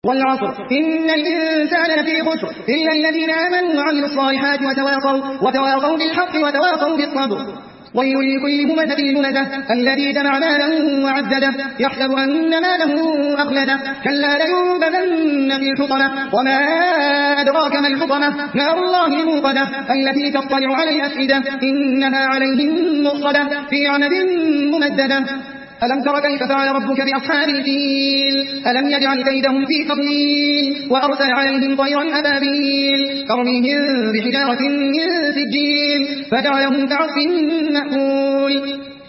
والعصر إن الإنسان لفي خسر إلا الذين آمنوا وعملوا الصالحات وتواصوا بالحق وتواصوا بالصبر. ويل لكل همزة لمزة الذي جمع مالا وعدده يحسب أن ماله أخلده كلا لينبذن في الحطمة وما أدراك ما الحطمة نار الله الموقدة التي تطلع على الأفئدة إنها عليهم مؤصدة في عمد ممددة. ألم تر كيف فعل ربك بأصحاب الفيل ألم يجعل كيدهم في تضليل وأرسل عليهم طيرا أبابيل ترميهم بحجارة من سجيل فجعلهم كعصف مأكول.